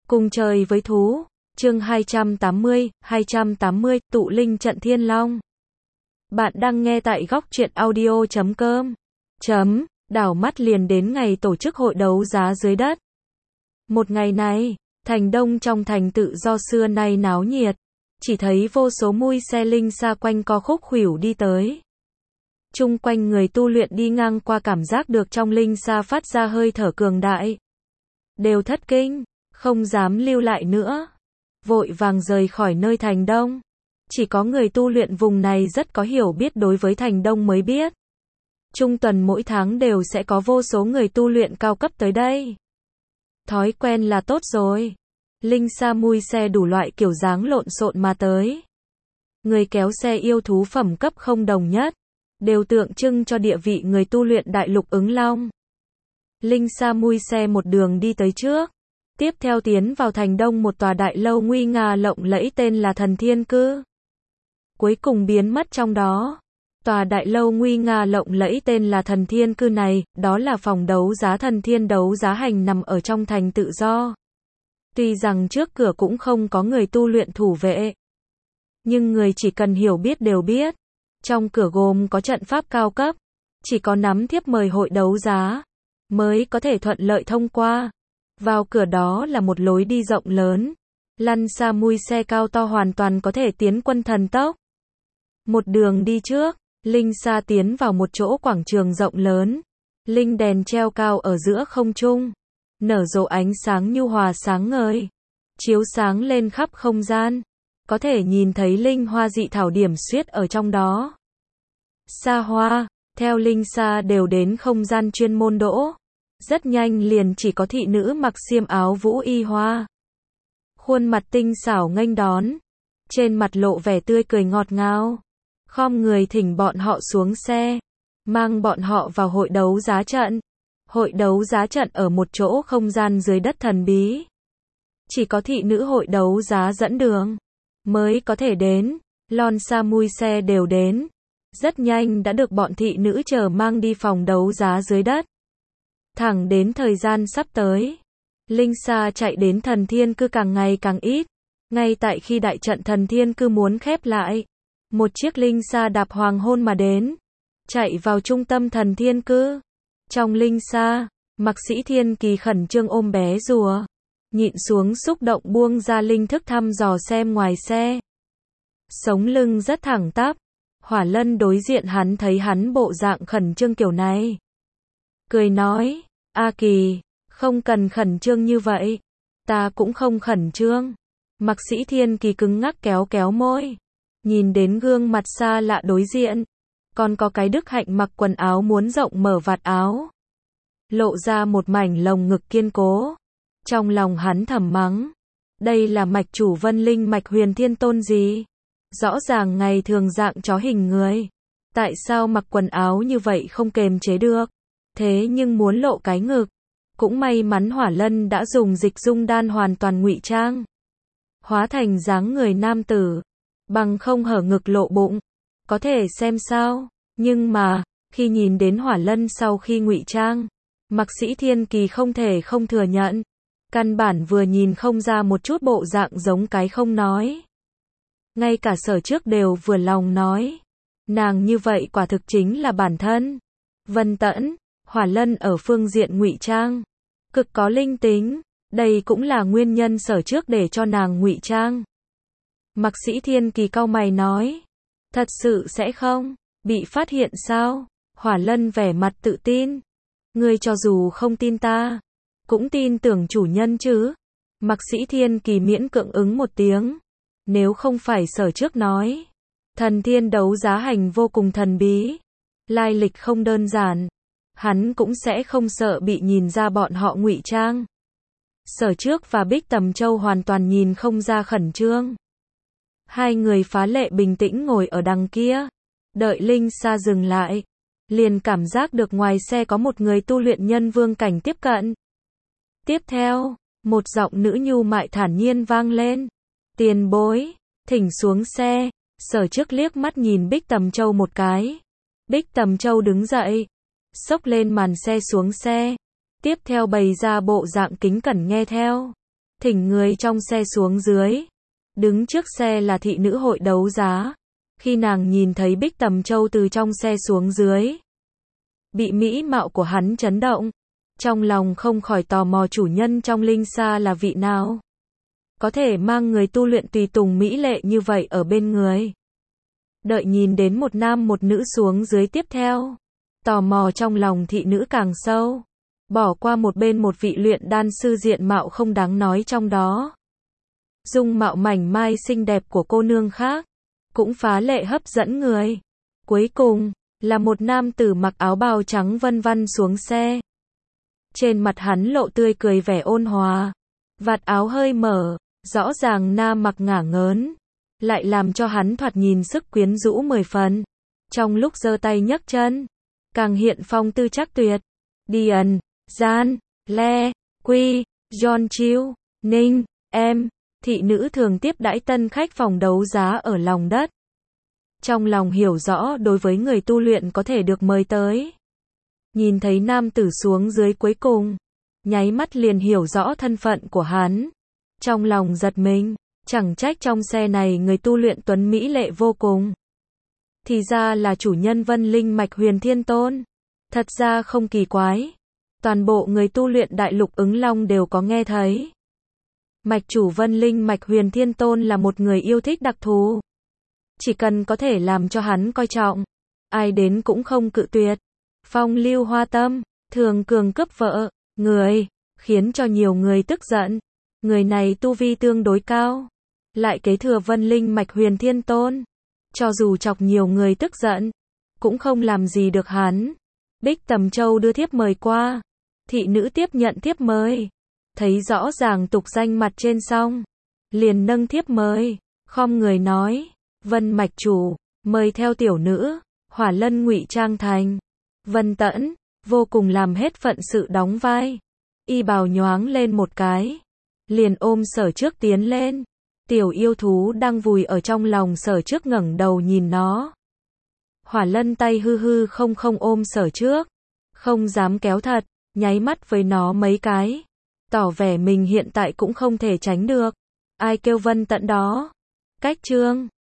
Cùng trời với thú. Chương 280, tụ linh trận Thiên Long. Bạn đang nghe tại góc truyện audio.com. Đảo mắt liền đến ngày tổ chức hội đấu giá dưới đất. Một ngày này, thành đông trong thành tự do xưa nay náo nhiệt, chỉ thấy vô số mui xe linh xa quanh co khúc khuỷu đi tới. Chung quanh người tu luyện đi ngang qua cảm giác được trong linh xa phát ra hơi thở cường đại. Đều thất kinh, không dám lưu lại nữa. Vội vàng rời khỏi nơi thành đông. Chỉ có người tu luyện vùng này rất có hiểu biết đối với thành đông mới biết. Trung tuần mỗi tháng đều sẽ có vô số người tu luyện cao cấp tới đây. Thói quen là tốt rồi. Linh xa mui xe đủ loại kiểu dáng lộn xộn mà tới. Người kéo xe yêu thú phẩm cấp không đồng nhất, đều tượng trưng cho địa vị người tu luyện đại lục ứng long. Linh xa mui xe một đường đi tới trước. Tiếp theo tiến vào thành đông một tòa đại lâu nguy nga lộng lẫy tên là Thần Thiên Cư. Cuối cùng biến mất trong đó. Tòa đại lâu nguy nga lộng lẫy tên là Thần Thiên Cư này, đó là phòng đấu giá Thần Thiên đấu giá hành nằm ở trong thành tự do. Tuy rằng trước cửa cũng không có người tu luyện thủ vệ, nhưng người chỉ cần hiểu biết đều biết. Trong cửa gồm có trận pháp cao cấp, chỉ có nắm thiếp mời hội đấu giá mới có thể thuận lợi thông qua. Vào cửa đó là một lối đi rộng lớn, lăn xa mui xe cao to hoàn toàn có thể tiến quân thần tốc. Một đường đi trước, linh xa tiến vào một chỗ quảng trường rộng lớn, linh đèn treo cao ở giữa không trung, nở rộ ánh sáng nhu hòa sáng ngời, chiếu sáng lên khắp không gian, có thể nhìn thấy linh hoa dị thảo điểm xuyết ở trong đó. Xa hoa, theo linh xa đều đến không gian chuyên môn đỗ. Rất nhanh liền chỉ có thị nữ mặc xiêm áo vũ y hoa. Khuôn mặt tinh xảo nghênh đón. Trên mặt lộ vẻ tươi cười ngọt ngào. Khom người thỉnh bọn họ xuống xe. Mang bọn họ vào hội đấu giá trận. Hội đấu giá trận ở một chỗ không gian dưới đất thần bí. Chỉ có thị nữ hội đấu giá dẫn đường mới có thể đến. Lon xa mui xe đều đến. Rất nhanh đã được bọn thị nữ chờ mang đi phòng đấu giá dưới đất. Thẳng đến thời gian sắp tới, linh xa chạy đến Thần Thiên Cư càng ngày càng ít. Ngay tại khi đại trận Thần Thiên Cư muốn khép lại, một chiếc linh xa đạp hoàng hôn mà đến, chạy vào trung tâm Thần Thiên Cư. Trong linh xa, Mạc Sĩ Thiên Kỳ khẩn trương ôm bé rùa, nhịn xuống xúc động buông ra linh thức thăm dò xem ngoài xe. Sống lưng rất thẳng tắp. Hỏa Lân đối diện hắn thấy hắn bộ dạng khẩn trương kiểu này, cười nói, A Kỳ, không cần khẩn trương như vậy. Ta cũng không khẩn trương. Mạc Sĩ Thiên Kỳ cứng ngắc kéo kéo môi. Nhìn đến gương mặt xa lạ đối diện. Còn có cái Đức Hạnh mặc quần áo muốn rộng mở vạt áo, lộ ra một mảnh lồng ngực kiên cố. Trong lòng hắn thầm mắng. Đây là mạch chủ Vân Linh mạch Huyền Thiên Tôn gì? Rõ ràng ngày thường dạng chó hình người. Tại sao mặc quần áo như vậy không kềm chế được? Thế nhưng muốn lộ cái ngực. Cũng may mắn Hỏa Lân đã dùng dịch dung đan hoàn toàn ngụy trang, hóa thành dáng người nam tử, bằng không hở ngực lộ bụng, có thể xem sao. Nhưng mà, khi nhìn đến Hỏa Lân sau khi ngụy trang, Mạc Sĩ Thiên Kỳ không thể không thừa nhận, căn bản vừa nhìn không ra một chút bộ dạng giống cái không nói. Ngay cả Sở Trước đều vừa lòng nói, nàng như vậy quả thực chính là bản thân Vân Tẫn. Hỏa Lân ở phương diện ngụy trang cực có linh tính, đây cũng là nguyên nhân Sở Trước để cho nàng ngụy trang. Mạc Sĩ Thiên Kỳ cau mày nói, thật sự sẽ không bị phát hiện sao? Hỏa Lân vẻ mặt tự tin, ngươi cho dù không tin ta, cũng tin tưởng chủ nhân chứ? Mạc Sĩ Thiên Kỳ miễn cưỡng ứng một tiếng, nếu không phải Sở Trước nói, Thần Thiên đấu giá hành vô cùng thần bí, lai lịch không đơn giản, hắn cũng sẽ không sợ bị nhìn ra bọn họ ngụy trang. Sở Trước và Bích Tầm Châu hoàn toàn nhìn không ra khẩn trương. Hai người phá lệ bình tĩnh ngồi ở đằng kia, đợi linh xa dừng lại, liền cảm giác được ngoài xe có một người tu luyện nhân vương cảnh tiếp cận. Tiếp theo, một giọng nữ nhu mại thản nhiên vang lên, tiền bối, thỉnh xuống xe. Sở Trước liếc mắt nhìn Bích Tầm Châu một cái. Bích Tầm Châu đứng dậy, xốc lên màn xe xuống xe, tiếp theo bày ra bộ dạng kính cẩn nghe theo. thỉnh người trong xe xuống dưới. Đứng trước xe là thị nữ hội đấu giá. Khi nàng nhìn thấy Bích Tầm Châu từ trong xe xuống dưới, bị mỹ mạo của hắn chấn động, trong lòng không khỏi tò mò chủ nhân trong linh sa là vị nào. Có thể mang người tu luyện tùy tùng mỹ lệ như vậy ở bên người. Đợi nhìn đến một nam một nữ xuống dưới tiếp theo, tò mò trong lòng thị nữ càng sâu. Bỏ qua một bên một vị luyện đan sư diện mạo không đáng nói trong đó. Dung mạo mảnh mai xinh đẹp của cô nương khác, cũng phá lệ hấp dẫn người. Cuối cùng, là một nam tử mặc áo bào trắng vân vân xuống xe. Trên mặt hắn lộ tươi cười vẻ ôn hòa. Vạt áo hơi mở, rõ ràng nam mặc ngả ngớn, lại làm cho hắn thoạt nhìn sức quyến rũ 10 phần. Trong lúc giơ tay nhấc chân, càng hiện phong tư chắc tuyệt. Điền, Gian, Le, Quy, John Chiêu, Ninh, em, thị nữ thường tiếp đãi tân khách phòng đấu giá ở lòng đất. Trong lòng hiểu rõ đối với người tu luyện có thể được mời tới. Nhìn thấy nam tử xuống dưới cuối cùng, nháy mắt liền hiểu rõ thân phận của hắn. Trong lòng giật mình, chẳng trách trong xe này người tu luyện tuấn mỹ lệ vô cùng. Thì ra là chủ nhân Vân Linh Mạch Huyền Thiên Tôn. Thật ra không kỳ quái. Toàn bộ người tu luyện đại lục Ứng Long đều có nghe thấy. Mạch chủ Vân Linh Mạch Huyền Thiên Tôn là một người yêu thích đặc thù. Chỉ cần có thể làm cho hắn coi trọng, ai đến cũng không cự tuyệt. Phong lưu hoa tâm, thường cường cướp vợ, người, khiến cho nhiều người tức giận. Người này tu vi tương đối cao, lại kế thừa Vân Linh Mạch Huyền Thiên Tôn. Cho dù chọc nhiều người tức giận, cũng không làm gì được hắn. Bích Tầm Châu đưa thiếp mời qua. Thị nữ tiếp nhận thiếp mời. Thấy rõ ràng tục danh mặt trên xong, liền nâng thiếp mời, khom người nói, Vân Mạch chủ, mời theo tiểu nữ. Hỏa Lân ngụy trang thành Vân Tẫn, vô cùng làm hết phận sự đóng vai. Y bào nhoáng lên một cái, liền ôm Sở Trước tiến lên. Tiểu yêu thú đang vùi ở trong lòng Sở Trước ngẩng đầu nhìn nó. Hỏa Lân tay hư hư không ôm Sở Trước, không dám kéo thật, nháy mắt với nó mấy cái, tỏ vẻ mình hiện tại cũng không thể tránh được. Ai kêu Vân Tẫn đó? Cách chương